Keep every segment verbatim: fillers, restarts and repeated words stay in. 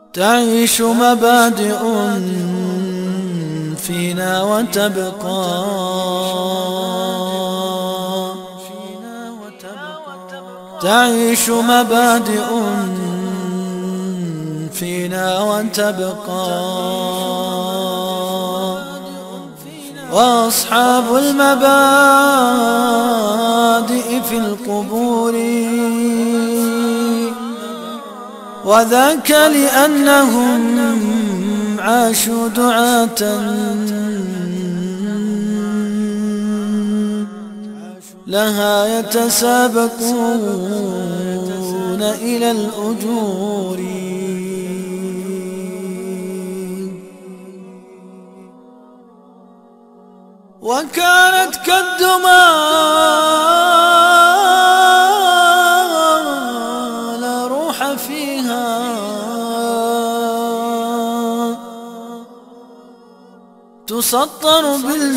تعيش مبادئ فينا وتبقى، تعيش مبادئ فينا وتبقى، وأصحاب المبادئ في القبور، وذاك لأنهم عاشوا دعاة لها يتسابقون إلى الأجور، وكانت كالدمى لا روح فيها، تسطر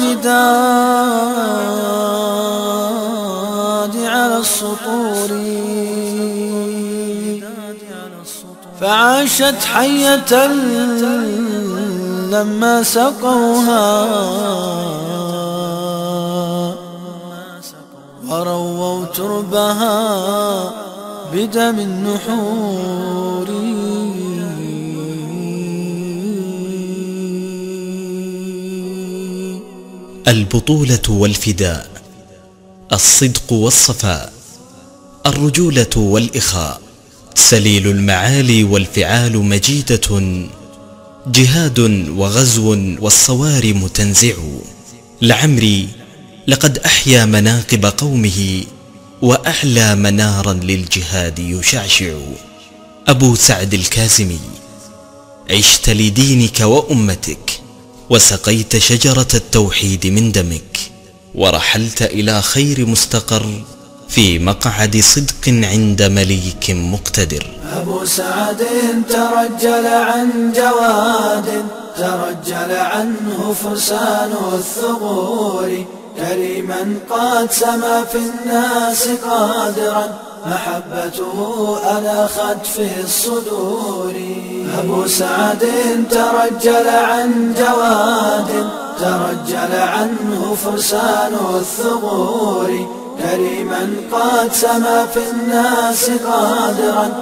بالمداد على السطور، فعاشت حية لما سقوها، ورووا تربها بدم النحور. البطولة والفداء، الصدق والصفاء، الرجولة والإخاء، سليل المعالي والفعال مجيدة، جهاد وغزو والصوارم تنزع. لعمري لقد أحيا مناقب قومه، وأعلى منارا للجهاد يشعشع. أبو سعد الكاظمي، عشت لدينك وأمتك، وسقيت شجرة التوحيد من دمك، ورحلت إلى خير مستقر في مقعد صدق عند مليك مقتدر. أبو سعد ترجل عن جواد، ترجل عنه فرسان الثغور، كريما قد سما في الناس قادرا، محبته ألخت في الصدور. أبو سعد ترجل عن جواد، ترجل عنه فرسان الثغور، كريما قد سما في الناس قادرا،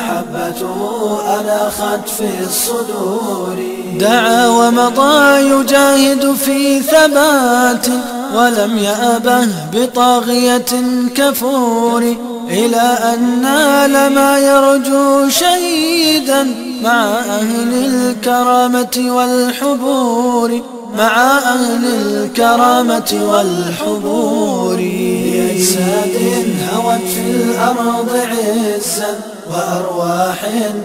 محبته ألخت في الصدور. دعا ومضى يجاهد في ثبات، ولم يأبه بطاغية كفور، إلى أن نال ما يرجو شهيدا مع أهل الكرامة والحبور، مع أهل الكرامة والحبور. بأجساد هوت في الأرض عزا، وأرواح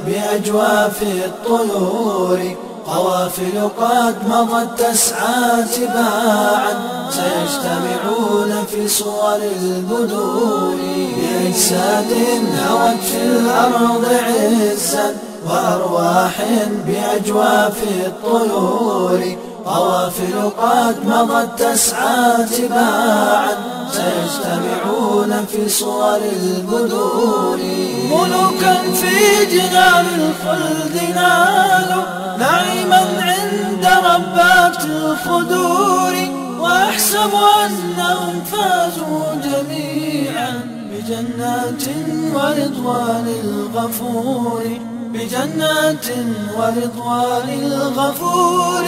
بأجواف الطيور، قوافل قد مضت تسعى تباعا، سيجتمعون في صور البدور. بأجساد هوت في الأرض عزا، وأرواح بأجواف الطيور، قوافل قد مضت تسعى تباعا، سيجتمعون في صور البدور. ملوكا في جنان الخلد نالوا، نعيما عند ربات الخدور، وأحسب أنهم فازوا جميعا بجنات ورضوان الغفور، بجنات ورضوان الغفور.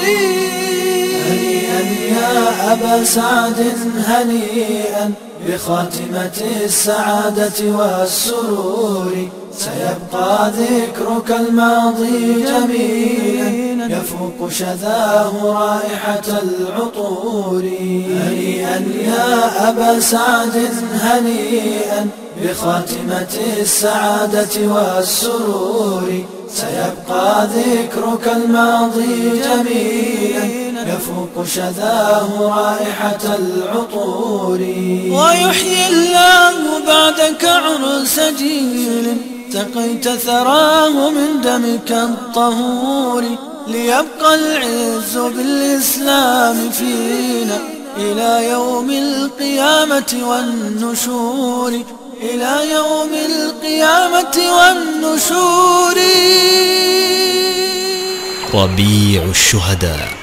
هنيئا يا أبا سعد هنيئا بخاتمة السعادة والسرور، سيبقى ذكرك الماضي جميلا، يفوق شذاه رائحة العطور. هنيئا يا أبا سعد هنيئا بخاتمة السعادة والسرور، سيبقى ذكرك الماضي جميلا، يفوق شذاه رائحة العطور. ويحيي الله بعدك عرس جيل، سقيت ثراه من دمك الطهور، ليبقى العز بالإسلام فينا إلى يوم القيامة والنشور، إلى يوم القيامة والنشور. ربيع الشهداء.